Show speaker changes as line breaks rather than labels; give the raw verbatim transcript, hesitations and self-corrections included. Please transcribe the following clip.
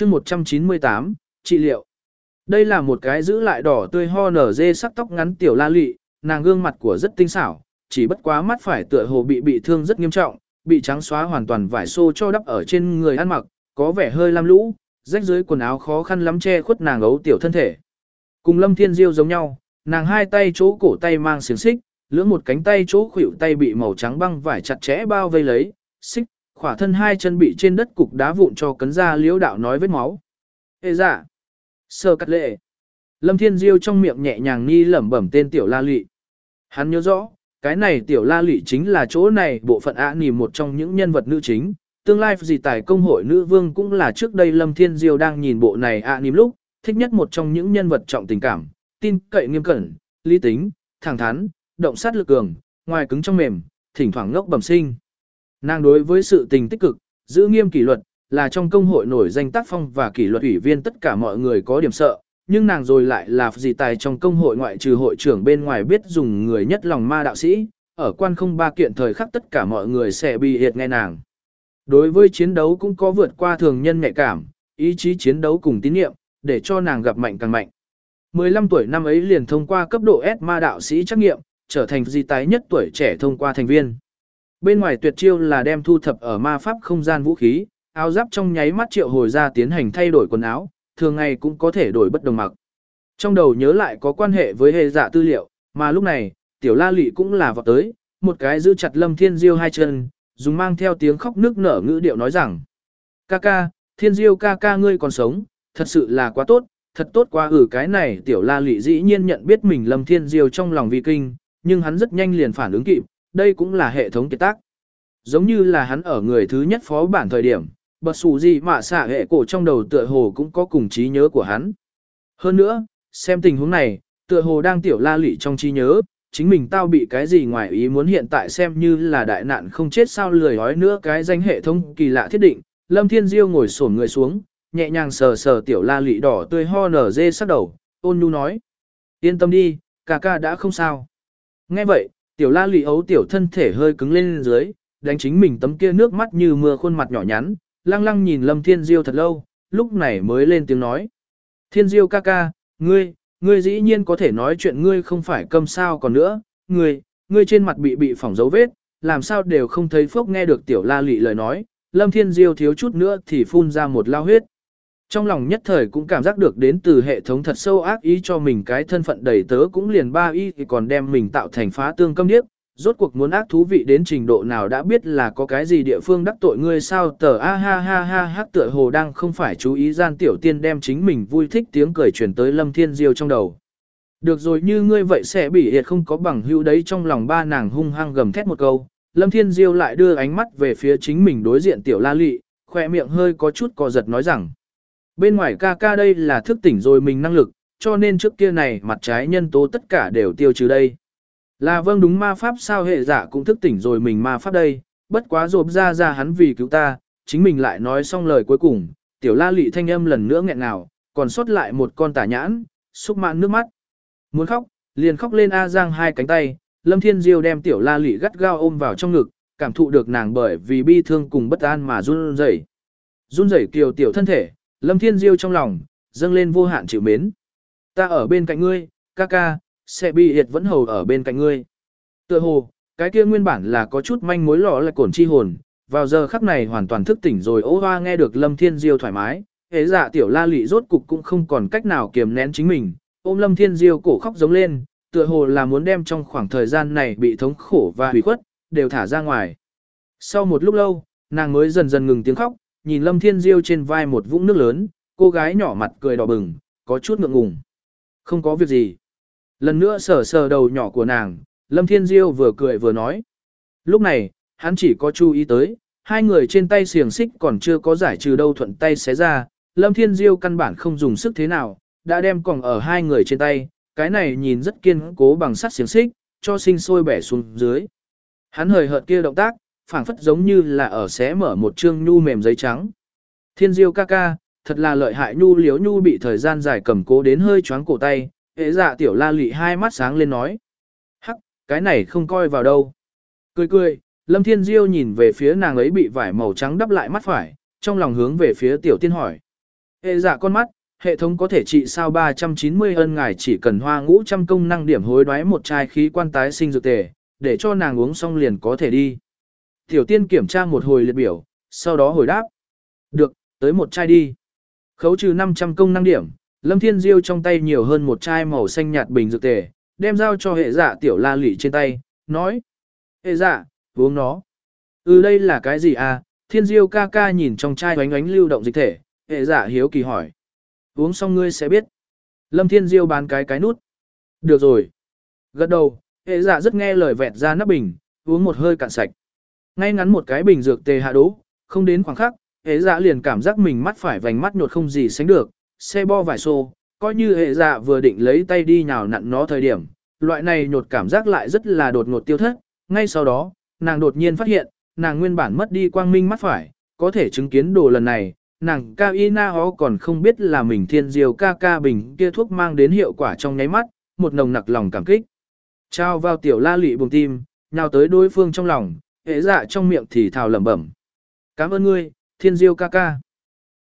chương một trăm chín mươi tám, trị liệu. Đây là một cái giữ lại đỏ tươi ho nở dê sắc tóc ngắn tiểu la lị, nàng gương mặt của rất tinh xảo, chỉ bất quá mắt phải tựa hồ bị bị thương rất nghiêm trọng, bị trắng xóa hoàn toàn vải xô cho đắp ở trên người ăn mặc, có vẻ hơi lam lũ, rách dưới quần áo khó khăn lắm che khuất nàng ấu tiểu thân thể. Cùng Lâm Thiên Diêu giống nhau, nàng hai tay chỗ cổ tay mang xiềng xích, lưỡng một cánh tay chỗ khuỷu tay bị màu trắng băng vải chặt chẽ bao vây lấy, xích, khỏa thân hai chân bị trên đất cục đá vụn cho cấn ra liễu đạo nói vết máu. Ê dạ! Sơ cắt lệ! Lâm Thiên Diêu trong miệng nhẹ nhàng ni lẩm bẩm tên tiểu la lị. Hắn nhớ rõ, cái này tiểu la lị chính là chỗ này bộ phận ạ nì một trong những nhân vật nữ chính. Tương lai gì tài công hội nữ vương cũng là trước đây Lâm Thiên Diêu đang nhìn bộ này ạ nì lúc, thích nhất một trong những nhân vật trọng tình cảm, tin cậy nghiêm cẩn, lý tính, thẳng thắn, động sát lực cường, ngoài cứng trong mềm, thỉnh thoảng ngốc bẩm sinh. Nàng đối với sự tình tích cực, giữ nghiêm kỷ luật, là trong công hội nổi danh tác phong và kỷ luật ủy viên tất cả mọi người có điểm sợ, nhưng nàng rồi lại là gì tài trong công hội ngoại trừ hội trưởng bên ngoài biết dùng người nhất lòng ma đạo sĩ, ở quan không ba kiện thời khắc tất cả mọi người sẽ bị hiệt nghe nàng. Đối với chiến đấu cũng có vượt qua thường nhân nhạy cảm, ý chí chiến đấu cùng tín nhiệm, để cho nàng gặp mạnh càng mạnh. mười lăm tuổi năm ấy liền thông qua cấp độ S ma đạo sĩ trắc nghiệm, trở thành di tái nhất tuổi trẻ thông qua thành viên. Bên ngoài tuyệt chiêu là đem thu thập ở ma pháp không gian vũ khí, áo giáp trong nháy mắt triệu hồi ra tiến hành thay đổi quần áo, thường ngày cũng có thể đổi bất đồng mặc. Trong đầu nhớ lại có quan hệ với hệ dạ tư liệu, mà lúc này, tiểu la lị cũng là vọt tới, một cái giữ chặt Lâm Thiên Diêu hai chân, dùng mang theo tiếng khóc nước nở ngữ điệu nói rằng: ca ca, Thiên Diêu ca ca ngươi còn sống, thật sự là quá tốt, thật tốt quá. Ừ, cái này tiểu la lị dĩ nhiên nhận biết mình Lâm Thiên Diêu trong lòng vi kinh, nhưng hắn rất nhanh liền phản ứng kịp, đây cũng là hệ thống kiệt tác. Giống như là hắn ở người thứ nhất phó bản thời điểm, bật xù gì mà xả hệ cổ trong đầu tựa hồ cũng có cùng trí nhớ của hắn. Hơn nữa, xem tình huống này, tựa hồ đang tiểu la lị trong trí nhớ, chính mình tao bị cái gì ngoài ý muốn hiện tại xem như là đại nạn không chết sao lười hói nữa cái danh hệ thống kỳ lạ thiết định. Lâm Thiên Diêu ngồi xổm người xuống, nhẹ nhàng sờ sờ tiểu la lị đỏ tươi ho nở dê sắc đầu, ôn nhu nói: yên tâm đi, ca ca đã không sao. Nghe vậy, tiểu la lị ấu tiểu thân thể hơi cứng lên dưới, đánh chính mình tấm kia nước mắt như mưa khuôn mặt nhỏ nhắn, lăng lăng nhìn Lâm Thiên Diêu thật lâu, lúc này mới lên tiếng nói: Thiên Diêu ca ca, ngươi, ngươi dĩ nhiên có thể nói chuyện, ngươi không phải câm sao còn nữa, ngươi, ngươi trên mặt bị bị phỏng dấu vết, làm sao đều không thấy phốc. Nghe được tiểu la lị lời nói, Lâm Thiên Diêu thiếu chút nữa thì phun ra một lao huyết. Trong lòng nhất thời cũng cảm giác được đến từ hệ thống thật sâu ác ý cho mình cái thân phận đầy tớ cũng liền ba y thì còn đem mình tạo thành phá tương câm điếc. Rốt cuộc muốn ác thú vị đến trình độ nào đã biết là có cái gì địa phương đắc tội ngươi sao. Tờ a ha ha ha hắc tựa hồ đang không phải chú ý gian tiểu tiên đem chính mình vui thích tiếng cười truyền tới Lâm Thiên Diêu trong đầu. Được rồi, như ngươi vậy sẽ bị hiệt không có bằng hữu đấy. Trong lòng ba nàng hung hăng gầm thét một câu, Lâm Thiên Diêu lại đưa ánh mắt về phía chính mình đối diện tiểu la lị, khỏe miệng hơi có chút co giật nói rằng: bên ngoài ca ca đây là thức tỉnh rồi mình năng lực, cho nên trước kia này mặt trái nhân tố tất cả đều tiêu trừ đây. Là vâng, đúng, ma pháp sao hệ giả cũng thức tỉnh rồi mình ma pháp đây, bất quá rộp ra ra hắn vì cứu ta, chính mình lại nói xong lời cuối cùng, tiểu la lị thanh âm lần nữa nghẹn ngào, còn sót lại một con tả nhãn, xúc mạn nước mắt. Muốn khóc, liền khóc lên a giang hai cánh tay, Lâm Thiên Diêu đem tiểu la lị gắt gao ôm vào trong ngực, cảm thụ được nàng bởi vì bi thương cùng bất an mà run rẩy. Run rẩy kiều tiểu thân thể, Lâm Thiên Diêu trong lòng dâng lên vô hạn chịu mến. Ta ở bên cạnh ngươi, ca ca, sẽ bị hiệt vẫn hầu ở bên cạnh ngươi. Tựa hồ, cái kia nguyên bản là có chút manh mối lọ là cổn chi hồn, vào giờ khắc này hoàn toàn thức tỉnh rồi. Ô hoa nghe được Lâm Thiên Diêu thoải mái, hễ dạ tiểu la lị rốt cục cũng không còn cách nào kiềm nén chính mình, ôm Lâm Thiên Diêu cổ khóc giống lên, tựa hồ là muốn đem trong khoảng thời gian này bị thống khổ và hủy khuất đều thả ra ngoài. Sau một lúc lâu, nàng mới dần dần ngừng tiếng khóc, nhìn Lâm Thiên Diêu trên vai một vũng nước lớn, cô gái nhỏ mặt cười đỏ bừng, có chút ngượng ngùng. Không có việc gì. Lần nữa sờ sờ đầu nhỏ của nàng, Lâm Thiên Diêu vừa cười vừa nói. Lúc này, hắn chỉ có chú ý tới, hai người trên tay xiềng xích còn chưa có giải trừ đâu, thuận tay xé ra. Lâm Thiên Diêu căn bản không dùng sức thế nào, đã đem còng ở hai người trên tay, cái này nhìn rất kiên cố bằng sắt xiềng xích, cho sinh sôi bẻ xuống dưới. Hắn hời hợt kia động tác, phảng phất giống như là ở xé mở một chương nhu mềm giấy trắng. Thiên Diêu ca ca, thật là lợi hại. Nhu liếu nhu bị thời gian dài cầm cố đến hơi choáng cổ tay, hệ dạ tiểu la lị hai mắt sáng lên nói: hắc, cái này không coi vào đâu. Cười cười, Lâm Thiên Diêu nhìn về phía nàng ấy bị vải màu trắng đắp lại mắt phải, trong lòng hướng về phía tiểu tiên hỏi: Hệ dạ con mắt, hệ thống có thể trị sao ba trăm chín mươi ân ngài chỉ cần hoa ngũ trăm công năng điểm hối đoái một chai khí quan tái sinh dược tề, để cho nàng uống xong liền có thể đi. Tiểu tiên kiểm tra một hồi liệt biểu, sau đó hồi đáp. Được, tới một chai đi. Khấu trừ năm trăm công năng điểm, Lâm Thiên Diêu trong tay nhiều hơn một chai màu xanh nhạt bình dược tề, đem giao cho hệ dạ tiểu la lị trên tay, nói. Hệ dạ, uống nó. Ừ đây là cái gì à? Thiên Diêu ca ca nhìn trong chai oánh oánh lưu động dịch thể, hệ dạ hiếu kỳ hỏi. Uống xong ngươi sẽ biết. Lâm Thiên Diêu bán cái cái nút. Được rồi. Gật đầu, hệ dạ rất nghe lời vẹt ra nắp bình, uống một hơi cạn sạch. Ngay ngắn một cái bình dược tề hạ đỗ, không đến khoảng khắc, hệ dạ liền cảm giác mình mắt phải vành mắt nhột không gì sánh được, xe bo vải xô, coi như hệ dạ vừa định lấy tay đi nhào nặn nó thời điểm, loại này nhột cảm giác lại rất là đột ngột tiêu thất, ngay sau đó, nàng đột nhiên phát hiện, nàng nguyên bản mất đi quang minh mắt phải, có thể chứng kiến đồ lần này, nàng cao y na hó còn không biết là mình thiên diều ca ca bình kia thuốc mang đến hiệu quả trong nháy mắt, một nồng nặc lòng cảm kích. Trao vào tiểu la lị buồng tim, nhào tới đối phương trong lòng, hệ dạ trong miệng thì thào lẩm bẩm. Cảm ơn ngươi, thiên diêu ca ca.